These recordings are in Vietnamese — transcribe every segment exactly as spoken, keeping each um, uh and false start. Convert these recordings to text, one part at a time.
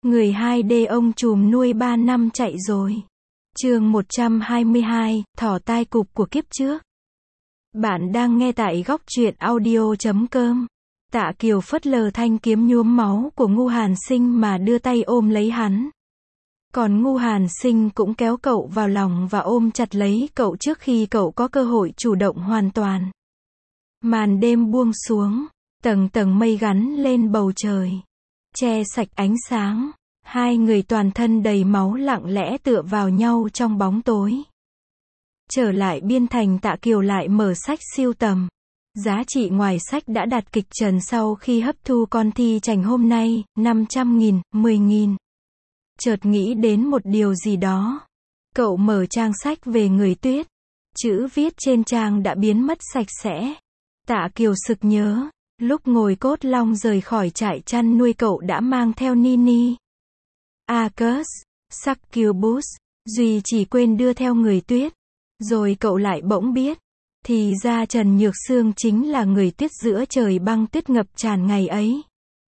Người hai D ông trùm nuôi ba năm chạy rồi. Chương một trăm hai mươi hai, thỏ tai cụp của kiếp trước. Bạn đang nghe tại góc truyện audio chấm com. Tạ Kiều phớt lờ thanh kiếm nhuốm máu của Ngu Hàn Sinh mà đưa tay ôm lấy hắn. Còn Ngu Hàn Sinh cũng kéo cậu vào lòng và ôm chặt lấy cậu trước khi cậu có cơ hội chủ động hoàn toàn. Màn đêm buông xuống, tầng tầng mây gắn lên bầu trời, che sạch ánh sáng. Hai người toàn thân đầy máu lặng lẽ tựa vào nhau trong bóng tối. Trở lại Biên Thành, Tạ Kiều lại mở sách sưu tầm. Giá trị ngoài sách đã đặt kịch trần sau khi hấp thu con thi chành hôm nay, năm trăm nghìn, mười nghìn. Chợt nghĩ đến một điều gì đó. Cậu mở trang sách về người Tuyết. Chữ viết trên trang đã biến mất sạch sẽ. Tạ Kiều sực nhớ, lúc ngồi cốt long rời khỏi trại chăn nuôi cậu đã mang theo Nini, Arcus, Succubus, Duy chỉ quên đưa theo người Tuyết. Rồi cậu lại bỗng biết, thì ra Trần Nhược Sương chính là người Tuyết giữa trời băng tuyết ngập tràn ngày ấy.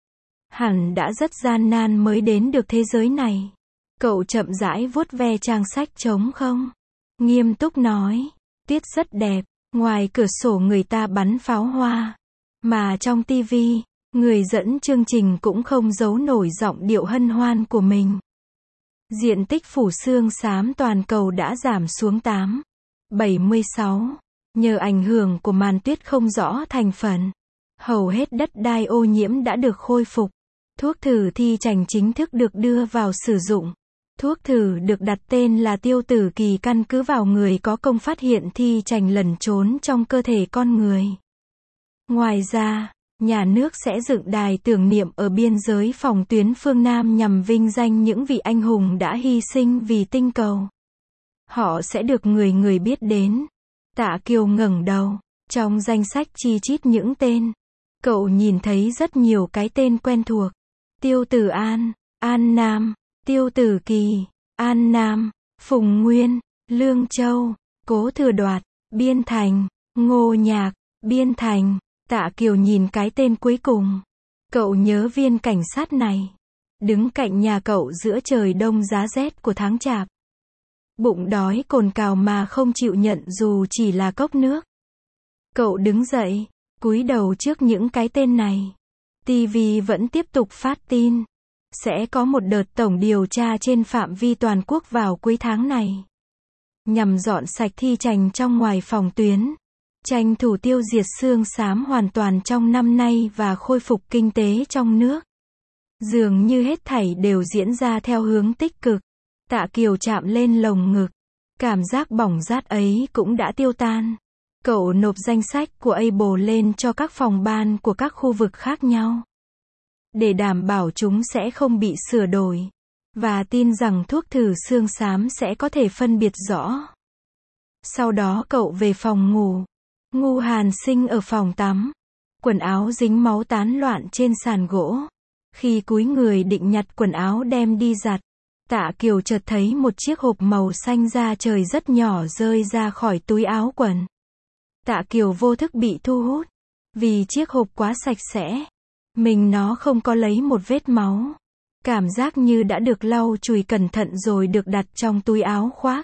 Hẳn đã rất gian nan mới đến được thế giới này. Cậu chậm rãi vuốt ve trang sách trống không, nghiêm túc nói, Tuyết rất đẹp, ngoài cửa sổ người ta bắn pháo hoa, mà trong tivi, người dẫn chương trình cũng không giấu nổi giọng điệu hân hoan của mình. Diện tích phủ xương xám toàn cầu đã giảm xuống tám, bảy mươi sáu, nhờ ảnh hưởng của màn tuyết không rõ thành phần. Hầu hết đất đai ô nhiễm đã được khôi phục. Thuốc thử thi chành chính thức được đưa vào sử dụng. Thuốc thử được đặt tên là Tiêu Tử Kỳ, căn cứ vào người có công phát hiện thi chành lẩn trốn trong cơ thể con người. Ngoài ra, nhà nước sẽ dựng đài tưởng niệm ở biên giới phòng tuyến phương Nam nhằm vinh danh những vị anh hùng đã hy sinh vì tinh cầu. Họ sẽ được người người biết đến. Tạ Kiều ngẩng đầu, trong danh sách chi chít những tên, cậu nhìn thấy rất nhiều cái tên quen thuộc. Tiêu Tử An, An Nam, Tiêu Tử Kỳ, An Nam, Phùng Nguyên, Lương Châu, Cố Thừa Đoạt, Biên Thành, Ngô Nhạc, Biên Thành. Tạ Kiều nhìn cái tên cuối cùng. Cậu nhớ viên cảnh sát này. Đứng cạnh nhà cậu giữa trời đông giá rét của tháng Chạp. Bụng đói cồn cào mà không chịu nhận dù chỉ là cốc nước. Cậu đứng dậy, cúi đầu trước những cái tên này. ti vi vẫn tiếp tục phát tin. Sẽ có một đợt tổng điều tra trên phạm vi toàn quốc vào cuối tháng này. Nhằm dọn sạch thi chành trong ngoài phòng tuyến. Tranh thủ tiêu diệt xương xám hoàn toàn trong năm nay và khôi phục kinh tế trong nước. Dường như hết thảy đều diễn ra theo hướng tích cực. Tạ Kiều chạm lên lồng ngực. Cảm giác bỏng rát ấy cũng đã tiêu tan. Cậu nộp danh sách của Able lên cho các phòng ban của các khu vực khác nhau. Để đảm bảo chúng sẽ không bị sửa đổi. Và tin rằng thuốc thử xương xám sẽ có thể phân biệt rõ. Sau đó cậu về phòng ngủ. Ngu Hàn Sinh ở phòng tắm. Quần áo dính máu tán loạn trên sàn gỗ. Khi cúi người định nhặt quần áo đem đi giặt, Tạ Kiều chợt thấy một chiếc hộp màu xanh da trời rất nhỏ rơi ra khỏi túi áo quần. Tạ Kiều vô thức bị thu hút. Vì chiếc hộp quá sạch sẽ. Mình nó không có lấy một vết máu. Cảm giác như đã được lau chùi cẩn thận rồi được đặt trong túi áo khoác.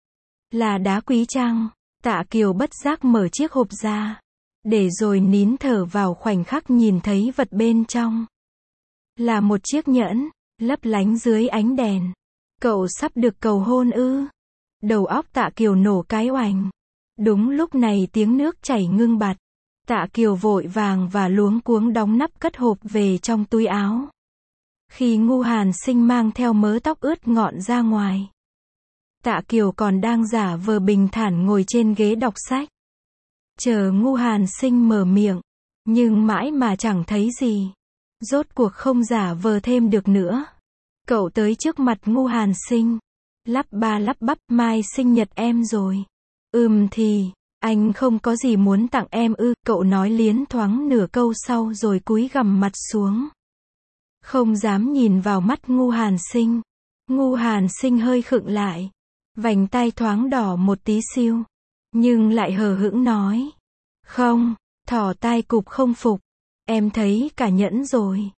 Là đá quý chăng? Tạ Kiều bất giác mở chiếc hộp ra. Để rồi nín thở vào khoảnh khắc nhìn thấy vật bên trong. Là một chiếc nhẫn, lấp lánh dưới ánh đèn. Cậu sắp được cầu hôn ư? Đầu óc Tạ Kiều nổ cái oành. Đúng lúc này tiếng nước chảy ngưng bặt. Tạ Kiều vội vàng và luống cuống đóng nắp cất hộp về trong túi áo. Khi Ngu Hàn Sinh mang theo mớ tóc ướt ngọn ra ngoài, Tạ Kiều còn đang giả vờ bình thản ngồi trên ghế đọc sách. Chờ Ngu Hàn Sinh mở miệng, nhưng mãi mà chẳng thấy gì. Rốt cuộc không giả vờ thêm được nữa. Cậu tới trước mặt Ngu Hàn Sinh, lắp ba lắp bắp, mai sinh nhật em rồi. Ừm thì, anh không có gì muốn tặng em ư? Cậu nói liến thoáng nửa câu sau rồi cúi gằm mặt xuống. Không dám nhìn vào mắt Ngu Hàn Sinh. Ngu Hàn Sinh hơi khựng lại. Vành tay thoáng đỏ một tí xiu. Nhưng lại hờ hững nói. Không, thỏ tai cụp không phục. Em thấy cả nhẫn rồi.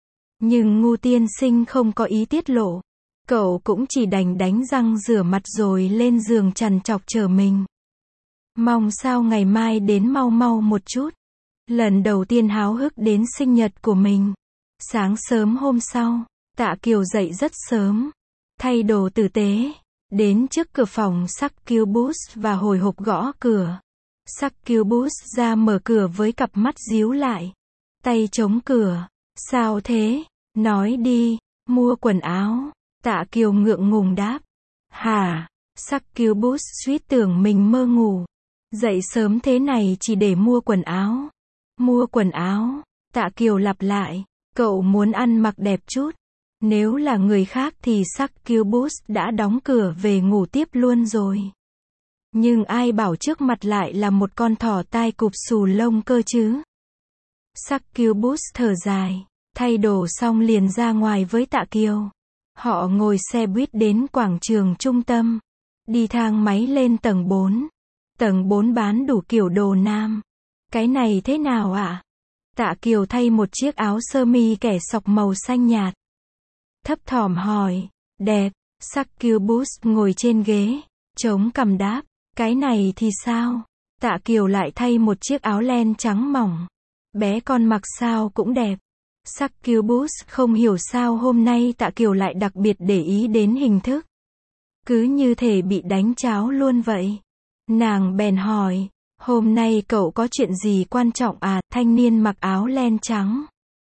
Nhưng Ngu tiên sinh không có ý tiết lộ. Cậu cũng chỉ đành đánh răng rửa mặt rồi lên giường trằn trọc chờ mình. Mong sao ngày mai đến mau mau một chút. Lần đầu tiên háo hức đến sinh nhật của mình. Sáng sớm hôm sau, Tạ Kiều dậy rất sớm. Thay đồ tử tế. Đến trước cửa phòng Succubus và hồi hộp gõ cửa. Succubus ra mở cửa với cặp mắt díu lại. Tay chống cửa. Sao thế? Nói đi. Mua quần áo. Tạ Kiều ngượng ngùng đáp. Hả? Succubus suýt tưởng mình mơ ngủ. Dậy sớm thế này chỉ để mua quần áo. Mua quần áo. Tạ Kiều lặp lại. Cậu muốn ăn mặc đẹp chút. Nếu là người khác thì Succubus đã đóng cửa về ngủ tiếp luôn rồi. Nhưng ai bảo trước mặt lại là một con thỏ tai cụp xù lông cơ chứ. Succubus thở dài. Thay đồ xong liền ra ngoài với Tạ Kiều. Họ ngồi xe buýt đến quảng trường trung tâm. Đi thang máy lên tầng bốn. Tầng bốn bán đủ kiểu đồ nam. Cái này thế nào ạ? À? Tạ Kiều thay một chiếc áo sơ mi kẻ sọc màu xanh nhạt. Thấp thỏm hỏi. Đẹp. Succubus ngồi trên ghế. Chống cằm đáp. Cái này thì sao? Tạ Kiều lại thay một chiếc áo len trắng mỏng. Bé con mặc sao cũng đẹp. Succubus không hiểu sao hôm nay Tạ Kiều lại đặc biệt để ý đến hình thức. Cứ như thể bị đánh cháo luôn vậy. Nàng bèn hỏi. Hôm nay cậu có chuyện gì quan trọng à? Thanh niên mặc áo len trắng.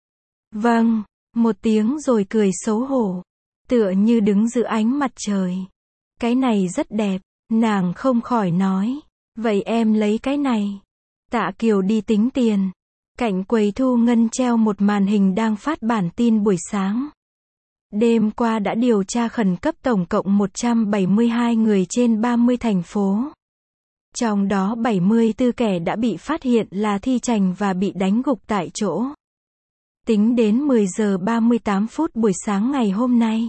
Vâng. Một tiếng rồi cười xấu hổ. Tựa như đứng giữa ánh mặt trời. Cái này rất đẹp. Nàng không khỏi nói. Vậy em lấy cái này. Tạ Kiều đi tính tiền. Cạnh quầy thu ngân treo một màn hình đang phát bản tin buổi sáng. Đêm qua đã điều tra khẩn cấp tổng cộng một trăm bảy mươi hai người trên ba mươi thành phố. Trong đó bảy mươi tư kẻ đã bị phát hiện là thi trành và bị đánh gục tại chỗ. Tính đến mười giờ ba mươi tám phút buổi sáng ngày hôm nay.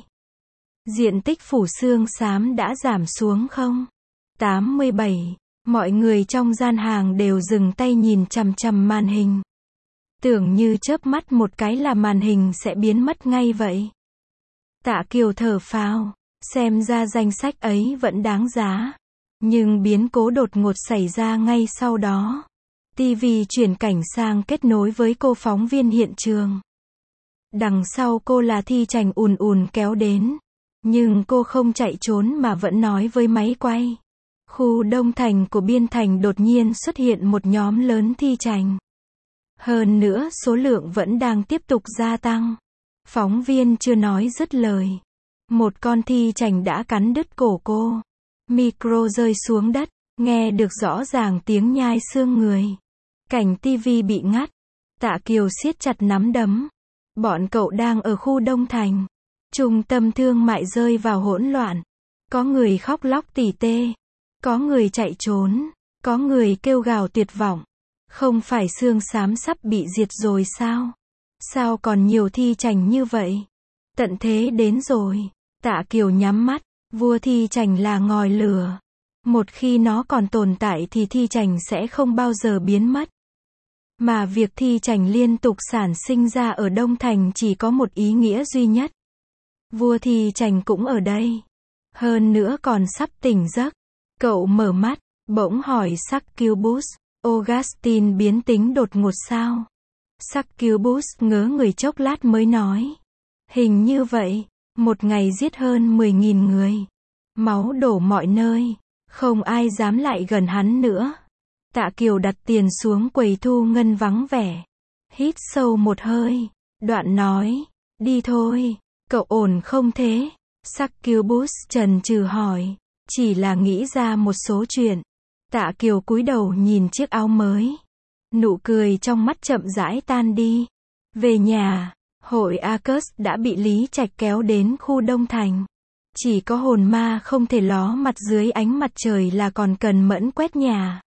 Diện tích phủ xương xám đã giảm xuống không? tám mươi bảy. Mọi người trong gian hàng đều dừng tay nhìn chằm chằm màn hình. Tưởng như chớp mắt một cái là màn hình sẽ biến mất ngay vậy. Tạ Kiều thở phào. Xem ra danh sách ấy vẫn đáng giá. Nhưng biến cố đột ngột xảy ra ngay sau đó. ti vi chuyển cảnh sang kết nối với cô phóng viên hiện trường. Đằng sau cô là thi trành ùn ùn kéo đến. Nhưng cô không chạy trốn mà vẫn nói với máy quay. Khu Đông Thành của Biên Thành đột nhiên xuất hiện một nhóm lớn thi trành. Hơn nữa số lượng vẫn đang tiếp tục gia tăng. Phóng viên chưa nói dứt lời. Một con thi trành đã cắn đứt cổ cô. Micro rơi xuống đất. Nghe được rõ ràng tiếng nhai xương người. Cảnh ti vi bị ngắt. Tạ Kiều siết chặt nắm đấm. Bọn cậu đang ở khu Đông Thành. Trung tâm thương mại rơi vào hỗn loạn. Có người khóc lóc tỉ tê. Có người chạy trốn. Có người kêu gào tuyệt vọng. Không phải xương xám sắp bị diệt rồi sao? Sao còn nhiều thi trành như vậy? Tận thế đến rồi. Tạ Kiều nhắm mắt. Vua thi trành là ngòi lửa. Một khi nó còn tồn tại thì thi trành sẽ không bao giờ biến mất. Mà việc thi trành liên tục sản sinh ra ở Đông Thành chỉ có một ý nghĩa duy nhất. Vua thi trành cũng ở đây. Hơn nữa còn sắp tỉnh giấc. Cậu mở mắt, bỗng hỏi Succubus. Augustine biến tính đột ngột sao? Succubus ngớ người chốc lát mới nói. Hình như vậy. Một ngày giết hơn mười nghìn người. Máu đổ mọi nơi. Không ai dám lại gần hắn nữa. Tạ Kiều đặt tiền xuống quầy thu ngân vắng vẻ. Hít sâu một hơi. Đoạn nói. Đi thôi. Cậu ổn không thế? Succubus chần chừ hỏi. Chỉ là nghĩ ra một số chuyện. Tạ Kiều cúi đầu nhìn chiếc áo mới. Nụ cười trong mắt chậm rãi tan đi. Về nhà. Hội Arcus đã bị Lý Trạch kéo đến khu Đông Thành. Chỉ có hồn ma không thể ló mặt dưới ánh mặt trời là còn cần mẫn quét nhà.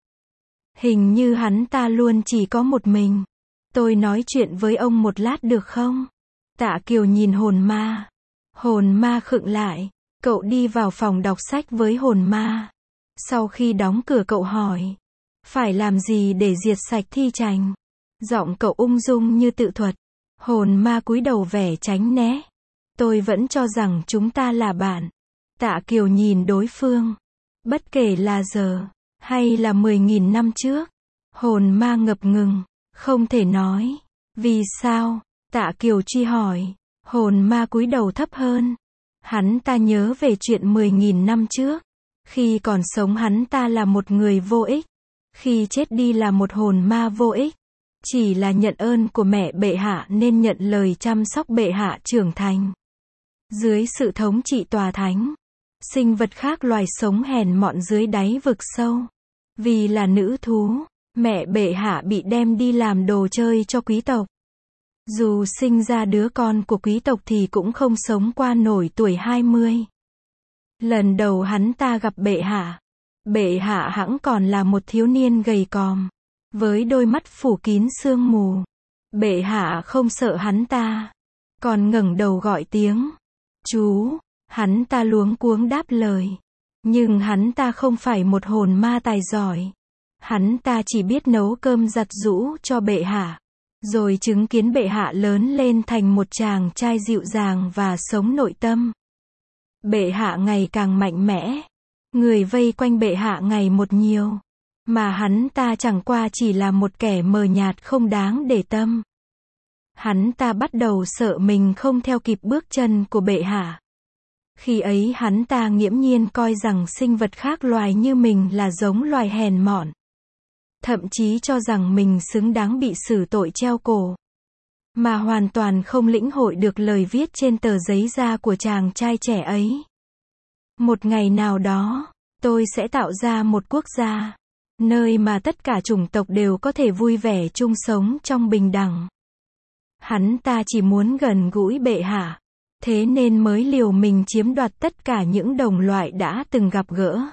Hình như hắn ta luôn chỉ có một mình. Tôi nói chuyện với ông một lát được không? Tạ Kiều nhìn hồn ma. Hồn ma khựng lại. Cậu đi vào phòng đọc sách với hồn ma. Sau khi đóng cửa cậu hỏi. Phải làm gì để diệt sạch thi trành? Giọng cậu ung dung như tự thuật. Hồn ma cúi đầu vẻ tránh né. Tôi vẫn cho rằng chúng ta là bạn. Tạ Kiều nhìn đối phương. Bất kể là giờ, hay là mười nghìn năm trước. Hồn ma ngập ngừng. Không thể nói. Vì sao? Tạ Kiều truy hỏi. Hồn ma cúi đầu thấp hơn. Hắn ta nhớ về chuyện mười nghìn năm trước. Khi còn sống hắn ta là một người vô ích. Khi chết đi là một hồn ma vô ích. Chỉ là nhận ơn của mẹ bệ hạ nên nhận lời chăm sóc bệ hạ trưởng thành. Dưới sự thống trị tòa thánh, sinh vật khác loài sống hèn mọn dưới đáy vực sâu. Vì là nữ thú, mẹ bệ hạ bị đem đi làm đồ chơi cho quý tộc. Dù sinh ra đứa con của quý tộc thì cũng không sống qua nổi tuổi hai mươi. Lần đầu hắn ta gặp bệ hạ, bệ hạ hẵng còn là một thiếu niên gầy còm, với đôi mắt phủ kín sương mù. Bệ hạ không sợ hắn ta, còn ngẩng đầu gọi tiếng. Chú, hắn ta luống cuống đáp lời. Nhưng hắn ta không phải một hồn ma tài giỏi. Hắn ta chỉ biết nấu cơm giặt giũ cho bệ hạ. Rồi chứng kiến bệ hạ lớn lên thành một chàng trai dịu dàng và sống nội tâm. Bệ hạ ngày càng mạnh mẽ. Người vây quanh bệ hạ ngày một nhiều. Mà hắn ta chẳng qua chỉ là một kẻ mờ nhạt không đáng để tâm. Hắn ta bắt đầu sợ mình không theo kịp bước chân của bệ hạ. Khi ấy hắn ta nghiễm nhiên coi rằng sinh vật khác loài như mình là giống loài hèn mọn. Thậm chí cho rằng mình xứng đáng bị xử tội treo cổ. Mà hoàn toàn không lĩnh hội được lời viết trên tờ giấy da của chàng trai trẻ ấy. Một ngày nào đó, tôi sẽ tạo ra một quốc gia, nơi mà tất cả chủng tộc đều có thể vui vẻ chung sống trong bình đẳng. Hắn ta chỉ muốn gần gũi bệ hạ, thế nên mới liều mình chiếm đoạt tất cả những đồng loại đã từng gặp gỡ.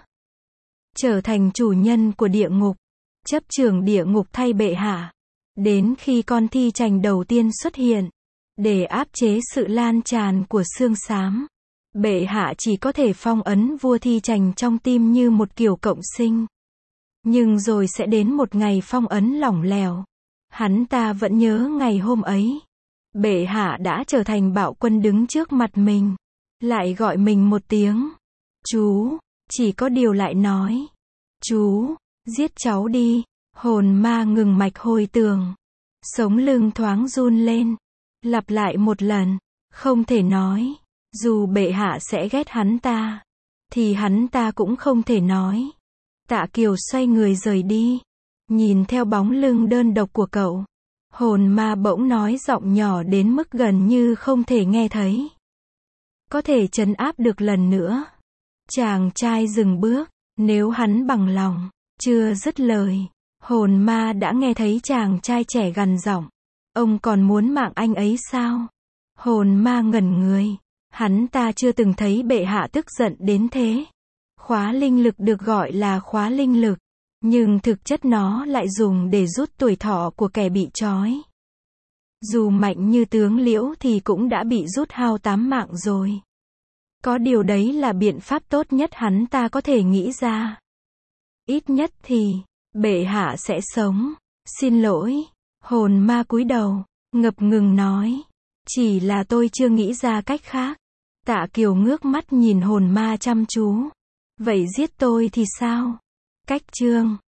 Trở thành chủ nhân của địa ngục, chấp trưởng địa ngục thay bệ hạ. Đến khi con thi trành đầu tiên xuất hiện, để áp chế sự lan tràn của xương xám, bệ hạ chỉ có thể phong ấn vua thi trành trong tim như một kiểu cộng sinh. Nhưng rồi sẽ đến một ngày phong ấn lỏng lẻo. Hắn ta vẫn nhớ ngày hôm ấy. Bệ hạ đã trở thành bạo quân đứng trước mặt mình. Lại gọi mình một tiếng. Chú, chỉ có điều lại nói. Chú, giết cháu đi. Hồn ma ngừng mạch hồi tưởng. Sống lưng thoáng run lên. Lặp lại một lần. Không thể nói. Dù bệ hạ sẽ ghét hắn ta, thì hắn ta cũng không thể nói. Tạ Kiều xoay người rời đi. Nhìn theo bóng lưng đơn độc của cậu. Hồn ma bỗng nói giọng nhỏ đến mức gần như không thể nghe thấy. Có thể trấn áp được lần nữa. Chàng trai dừng bước. Nếu hắn bằng lòng. Chưa dứt lời. Hồn ma đã nghe thấy chàng trai trẻ gằn giọng. Ông còn muốn mạng anh ấy sao? Hồn ma ngẩn người. Hắn ta chưa từng thấy bệ hạ tức giận đến thế. Khóa linh lực được gọi là khóa linh lực. Nhưng thực chất nó lại dùng để rút tuổi thọ của kẻ bị trói. Dù mạnh như tướng Liễu thì cũng đã bị rút hao tám mạng rồi. Có điều đấy là biện pháp tốt nhất hắn ta có thể nghĩ ra. Ít nhất thì, bệ hạ sẽ sống. Xin lỗi. Hồn ma cúi đầu, ngập ngừng nói. Chỉ là tôi chưa nghĩ ra cách khác. Tạ Kiều ngước mắt nhìn hồn ma chăm chú. Vậy giết tôi thì sao? Cách chương